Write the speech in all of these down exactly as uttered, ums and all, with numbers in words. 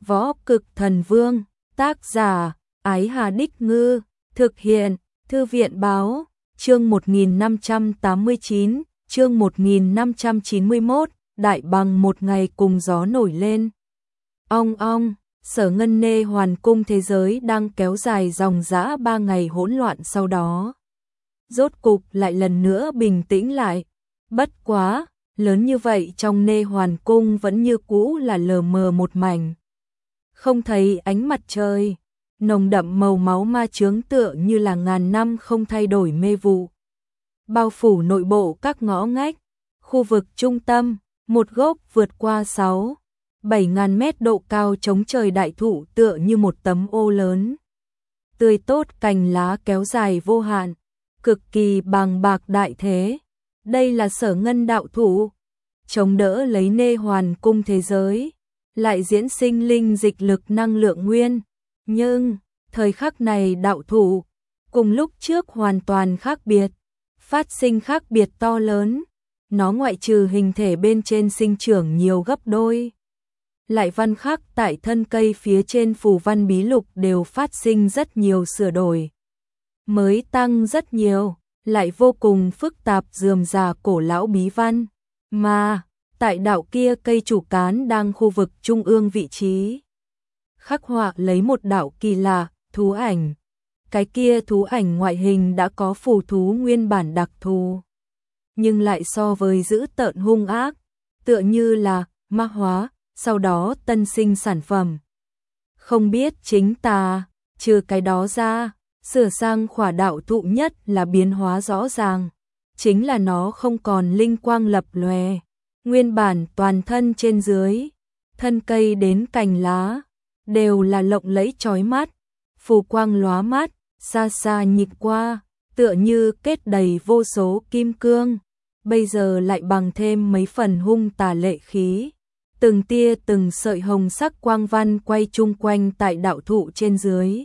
Võ Cực Thần Vương, tác giả, Ái Hà Đích Ngư, thực hiện, Thư viện Báo, chương một nghìn năm trăm tám mươi chín, chương một nghìn năm trăm chín mươi mốt, đại bằng một ngày cùng gió nổi lên. Ong ong, Sở Ngân Nê Hoàn Cung thế giới đang kéo dài dòng dã ba ngày hỗn loạn sau đó. Rốt cục lại lần nữa bình tĩnh lại, bất quá, lớn như vậy trong Nê Hoàn Cung vẫn như cũ là lờ mờ một mảnh. Không thấy ánh mặt trời, nồng đậm màu máu ma chướng tựa như là ngàn năm không thay đổi mê vụ. Bao phủ nội bộ các ngõ ngách, khu vực trung tâm, một gốc vượt qua sáu, bảy ngàn mét độ cao chống trời đại thụ tựa như một tấm ô lớn. Tươi tốt cành lá kéo dài vô hạn, cực kỳ bàng bạc đại thế. Đây là Sở Ngân đạo thụ, chống đỡ lấy Nê Hoàn Cung thế giới, lại diễn sinh linh dịch lực năng lượng nguyên. Nhưng, thời khắc này đạo thụ, cùng lúc trước hoàn toàn khác biệt, phát sinh khác biệt to lớn. Nó ngoại trừ hình thể bên trên sinh trưởng nhiều gấp đôi, lại văn khắc tại thân cây phía trên phù văn bí lục đều phát sinh rất nhiều sửa đổi, mới tăng rất nhiều, lại vô cùng phức tạp rườm rà cổ lão bí văn, mà tại đạo kia cây chủ cán đang khu vực trung ương vị trí, khắc họa lấy một đạo kỳ lạ thú ảnh. Cái kia thú ảnh ngoại hình đã có phù thú nguyên bản đặc thù, nhưng lại so với dữ tợn hung ác, tựa như là ma hóa, sau đó tân sinh sản phẩm. Không biết chính tà, trừ cái đó ra, sửa sang khỏa đạo thụ nhất là biến hóa rõ ràng, chính là nó không còn linh quang lập lòe, nguyên bản toàn thân trên dưới, thân cây đến cành lá, đều là lộng lẫy chói mắt, phù quang lóa mắt, xa xa nhìn qua, tựa như kết đầy vô số kim cương, bây giờ lại bằng thêm mấy phần hung tà lệ khí. Từng tia từng sợi hồng sắc quang văn quay chung quanh tại đạo thụ trên dưới,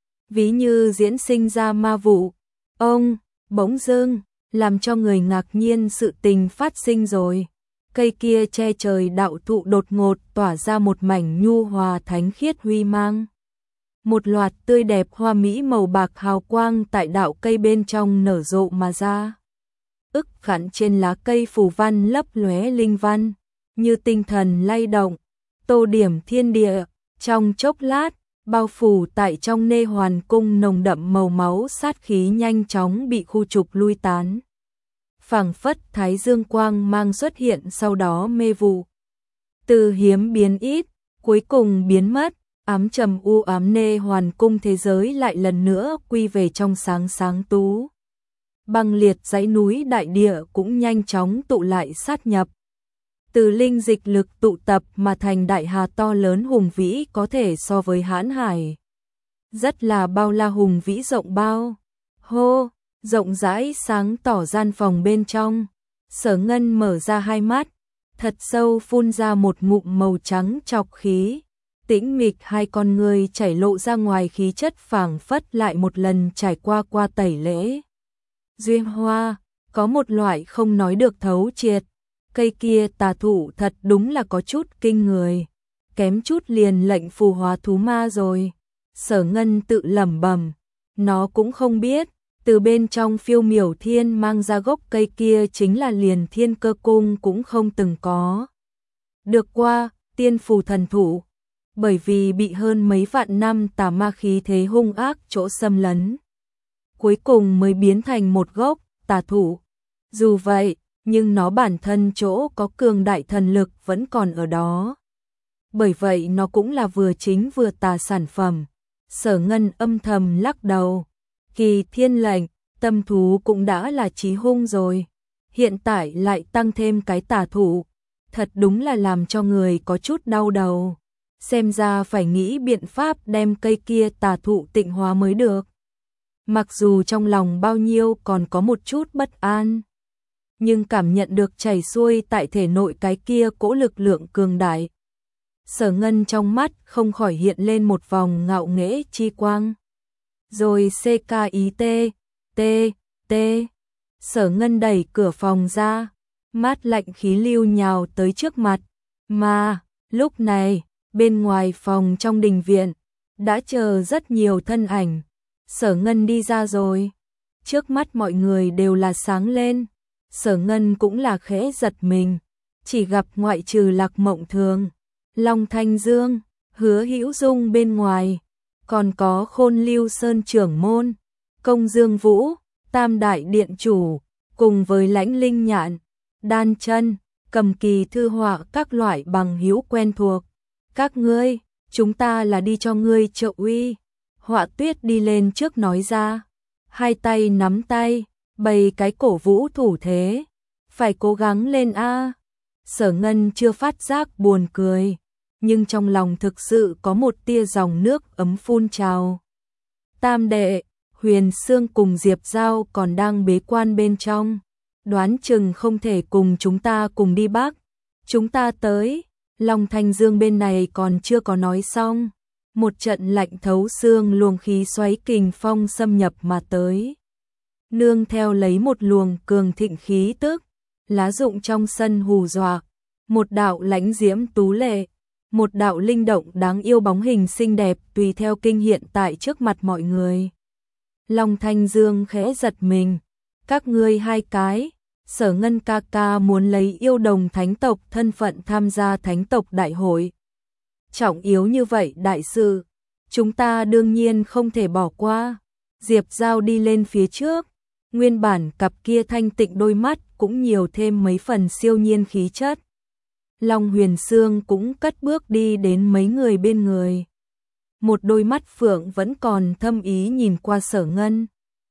ví như diễn sinh ra ma vụ. Ông, bỗng dưng, làm cho người ngạc nhiên sự tình phát sinh rồi. Cây kia che trời đạo thụ đột ngột tỏa ra một mảnh nhu hòa thánh khiết huy mang. Một loạt tươi đẹp hoa mỹ màu bạc hào quang tại đạo cây bên trong nở rộ mà ra. Ức khắc trên lá cây phù văn lấp lóe linh văn, như tinh thần lay động, tô điểm thiên địa. Trong chốc lát, bao phủ tại trong Nê Hoàn Cung nồng đậm màu máu sát khí nhanh chóng bị khu trục lui tán. Phảng phất thái dương quang mang xuất hiện, sau đó mê vụ từ hiếm biến ít, cuối cùng biến mất. Ám trầm u ám Nê Hoàn Cung thế giới lại lần nữa quy về trong sáng sáng tú. Băng liệt dãy núi đại địa cũng nhanh chóng tụ lại sát nhập. Từ linh dịch lực tụ tập mà thành đại hà to lớn hùng vĩ, có thể so với hãn hải. Rất là bao la hùng vĩ rộng bao. Hô, rộng rãi sáng tỏ gian phòng bên trong. Sở Ngân mở ra hai mắt, thật sâu phun ra một ngụm màu trắng trọc khí. Tĩnh mịch hai con người chảy lộ ra ngoài, khí chất phảng phất lại một lần trải qua qua tẩy lễ. Duyên hoa, có một loại không nói được thấu triệt. Cây kia tà thụ thật đúng là có chút kinh người, kém chút liền lệnh phù hóa thú ma rồi. Sở Ngân tự lẩm bẩm, nó cũng không biết, từ bên trong phiêu miểu thiên mang ra gốc cây kia chính là liền Thiên Cơ Cung cũng không từng có được qua tiên phù thần thụ, bởi vì bị hơn mấy vạn năm tà ma khí thế hung ác chỗ xâm lấn, cuối cùng mới biến thành một gốc tà thụ. Dù vậy, nhưng nó bản thân chỗ có cường đại thần lực vẫn còn ở đó. Bởi vậy nó cũng là vừa chính vừa tà sản phẩm. Sở Ngân âm thầm lắc đầu. Kỳ thiên lệnh, tâm thú cũng đã là chí hung rồi. Hiện tại lại tăng thêm cái tà thụ. Thật đúng là làm cho người có chút đau đầu. Xem ra phải nghĩ biện pháp đem cây kia tà thụ tịnh hóa mới được. Mặc dù trong lòng bao nhiêu còn có một chút bất an, nhưng cảm nhận được chảy xuôi tại thể nội cái kia cỗ lực lượng cường đại. Sở Ngân trong mắt không khỏi hiện lên một vòng ngạo nghễ chi quang. Rồi xê ca ý tê, tê, tê. Sở Ngân đẩy cửa phòng ra, mát lạnh khí lưu nhào tới trước mặt. Mà, lúc này, Bên ngoài phòng trong đình viện, đã chờ rất nhiều thân ảnh. Sở Ngân đi ra rồi. Trước mắt mọi người đều là sáng lên. Sở Ngân cũng là khẽ giật mình. Chỉ gặp ngoại trừ Lạc Mộng Thường, Long Thanh Dương, Hứa Hữu Dung bên ngoài. Còn có Khôn Lưu Sơn trưởng môn, Công Dương Vũ, Tam Đại Điện Chủ, cùng với Lãnh Linh Nhạn, Đan Chân, Cầm Kỳ thư họa các loại bằng hữu quen thuộc. Các ngươi, chúng ta là đi cho ngươi trợ uy. Họa Tuyết đi lên trước nói ra, hai tay nắm tay, bày cái cổ vũ thủ thế. Phải cố gắng lên a. Sở Ngân chưa phát giác buồn cười, nhưng trong lòng thực sự có một tia dòng nước ấm phun trào. Tam đệ, Huyền Sương cùng Diệp Giao còn đang bế quan bên trong, đoán chừng không thể cùng chúng ta cùng đi Bắc. Chúng ta tới. Long Thanh Dương bên này còn chưa có nói xong, một trận lạnh thấu xương luồng khí xoáy kình phong xâm nhập mà tới. Nương theo lấy một luồng cường thịnh khí tức, lá rụng trong sân hù dọa, một đạo lãnh diễm tú lệ, một đạo linh động đáng yêu bóng hình xinh đẹp tùy theo kinh hiện tại trước mặt mọi người. Long Thanh Dương khẽ giật mình, các ngươi hai cái, Sở Ngân ca ca muốn lấy yêu đồng thánh tộc thân phận tham gia thánh tộc đại hội. Trọng yếu như vậy đại sự, chúng ta đương nhiên không thể bỏ qua. Diệp Giao đi lên phía trước, nguyên bản cặp kia thanh tịnh đôi mắt cũng nhiều thêm mấy phần siêu nhiên khí chất. Long Huyền Sương cũng cất bước đi đến mấy người bên người. Một đôi mắt phượng vẫn còn thâm ý nhìn qua Sở Ngân.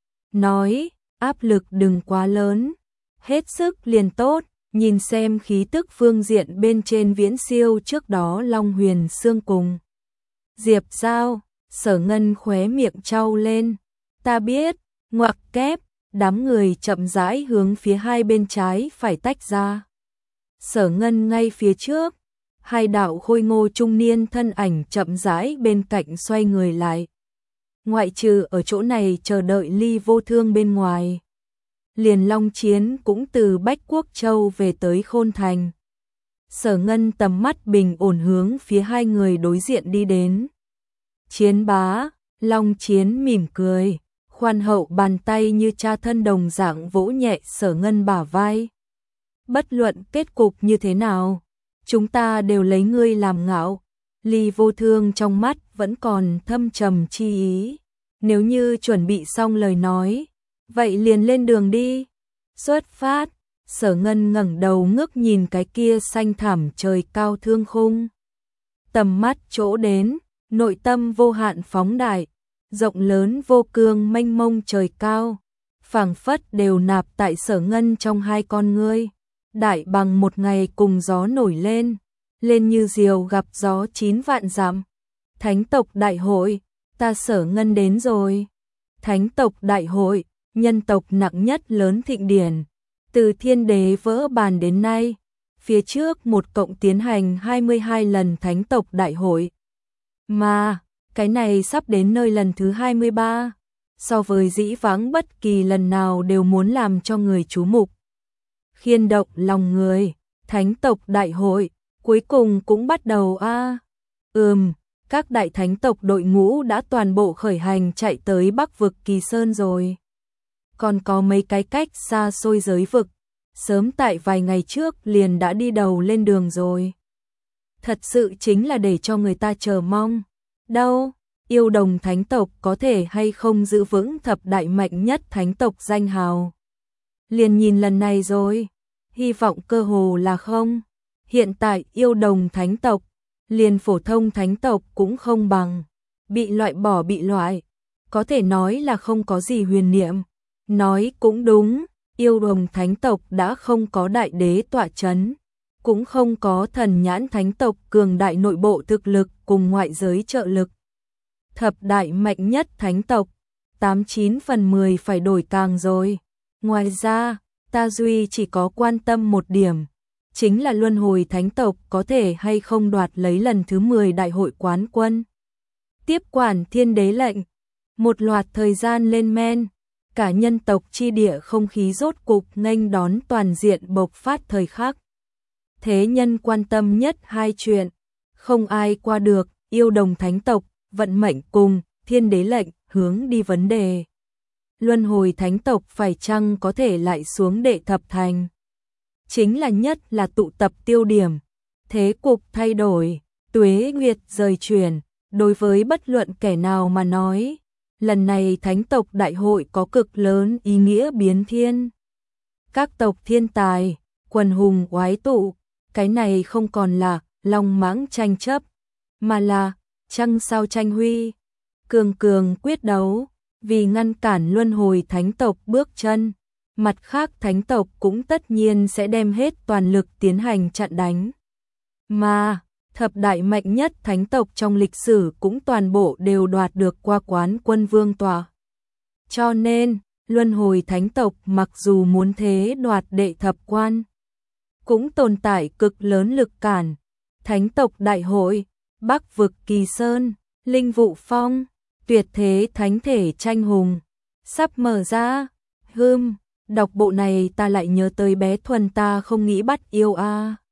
Nói, áp lực đừng quá lớn, hết sức liền tốt, nhìn xem khí tức phương diện bên trên viễn siêu trước đó Long Huyền Sương cùng Diệp Giao. Sở Ngân khóe miệng trao lên, ta biết, ngoặc kép, đám người chậm rãi hướng phía hai bên trái phải tách ra. Sở Ngân ngay phía trước, hai đạo khôi ngô trung niên thân ảnh chậm rãi bên cạnh xoay người lại. Ngoại trừ ở chỗ này chờ đợi Ly Vô Thương bên ngoài, liền Long Chiến cũng từ Bách Quốc Châu về tới Khôn Thành. Sở Ngân tầm mắt bình ổn hướng phía hai người đối diện đi đến. Chiến bá, Long Chiến mỉm cười, khoan hậu bàn tay như cha thân đồng dạng vỗ nhẹ Sở Ngân bả vai. Bất luận kết cục như thế nào, chúng ta đều lấy ngươi làm ngạo. Ly Vô Thương trong mắt vẫn còn thâm trầm chi ý. Nếu như chuẩn bị xong lời nói, vậy liền lên đường đi. Xuất phát. Sở Ngân ngẩng đầu ngước nhìn cái kia xanh thẳm trời cao thương khung. Tầm mắt chỗ đến, nội tâm vô hạn phóng đại, rộng lớn vô cương mênh mông trời cao, phảng phất đều nạp tại Sở Ngân trong hai con ngươi. Đại bằng một ngày cùng gió nổi lên, lên như diều gặp gió chín vạn dặm. Thánh tộc đại hội, ta Sở Ngân đến rồi. Thánh tộc đại hội, nhân tộc nặng nhất lớn thịnh điển, từ thiên đế vỡ bàn đến nay, phía trước một cộng tiến hành hai mươi hai lần thánh tộc đại hội. Mà, cái này sắp đến nơi lần thứ hai mươi ba, so với dĩ vãng bất kỳ lần nào đều muốn làm cho người chú mục. Khiên động lòng người, thánh tộc đại hội, cuối cùng cũng bắt đầu a. À. Ừm, các đại thánh tộc đội ngũ đã toàn bộ khởi hành chạy tới Bắc vực Kỳ Sơn rồi. Còn có mấy cái cách xa xôi giới vực, sớm tại vài ngày trước liền đã đi đầu lên đường rồi. Thật sự chính là để cho người ta chờ mong. Đâu, yêu đồng thánh tộc có thể hay không giữ vững thập đại mạnh nhất thánh tộc danh hào. Liền nhìn lần này rồi, hy vọng cơ hồ là không. Hiện tại yêu đồng thánh tộc, liền phổ thông thánh tộc cũng không bằng. Bị loại bỏ bị loại, có thể nói là không có gì huyền niệm. Nói cũng đúng, yêu đồng thánh tộc đã không có đại đế tọa chấn, cũng không có thần nhãn thánh tộc cường đại nội bộ thực lực cùng ngoại giới trợ lực. Thập đại mạnh nhất thánh tộc, tám chín phần mười phải đổi càng rồi. Ngoài ra, ta duy chỉ có quan tâm một điểm, chính là luân hồi thánh tộc có thể hay không đoạt lấy lần thứ mười đại hội quán quân. Tiếp quản thiên đế lệnh, một loạt thời gian lên men, cả nhân tộc chi địa không khí rốt cục nghênh đón toàn diện bộc phát thời khắc. Thế nhân quan tâm nhất hai chuyện, không ai qua được, yêu đồng thánh tộc, vận mệnh cùng, thiên đế lệnh, hướng đi vấn đề. Luân hồi thánh tộc phải chăng có thể lại xuống đệ thập thành? Chính là nhất là tụ tập tiêu điểm, thế cục thay đổi, tuế nguyệt rời chuyển, đối với bất luận kẻ nào mà nói, lần này thánh tộc đại hội có cực lớn ý nghĩa biến thiên. Các tộc thiên tài, quần hùng oái tụ, cái này không còn là long mãng tranh chấp, mà là trăng sao tranh huy, cường cường quyết đấu, vì ngăn cản luân hồi thánh tộc bước chân. Mặt khác thánh tộc cũng tất nhiên sẽ đem hết toàn lực tiến hành chặn đánh. Mà, thập đại mạnh nhất thánh tộc trong lịch sử cũng toàn bộ đều đoạt được qua quán quân vương tòa. Cho nên, luân hồi thánh tộc mặc dù muốn thế đoạt đệ thập quan, cũng tồn tại cực lớn lực cản. Thánh tộc đại hội, Bắc vực Kỳ Sơn, Linh Vụ Phong, tuyệt thế thánh thể tranh hùng, sắp mở ra. Hừm, đọc bộ này ta lại nhớ tới bé Thuần ta không nghĩ bắt yêu a. À.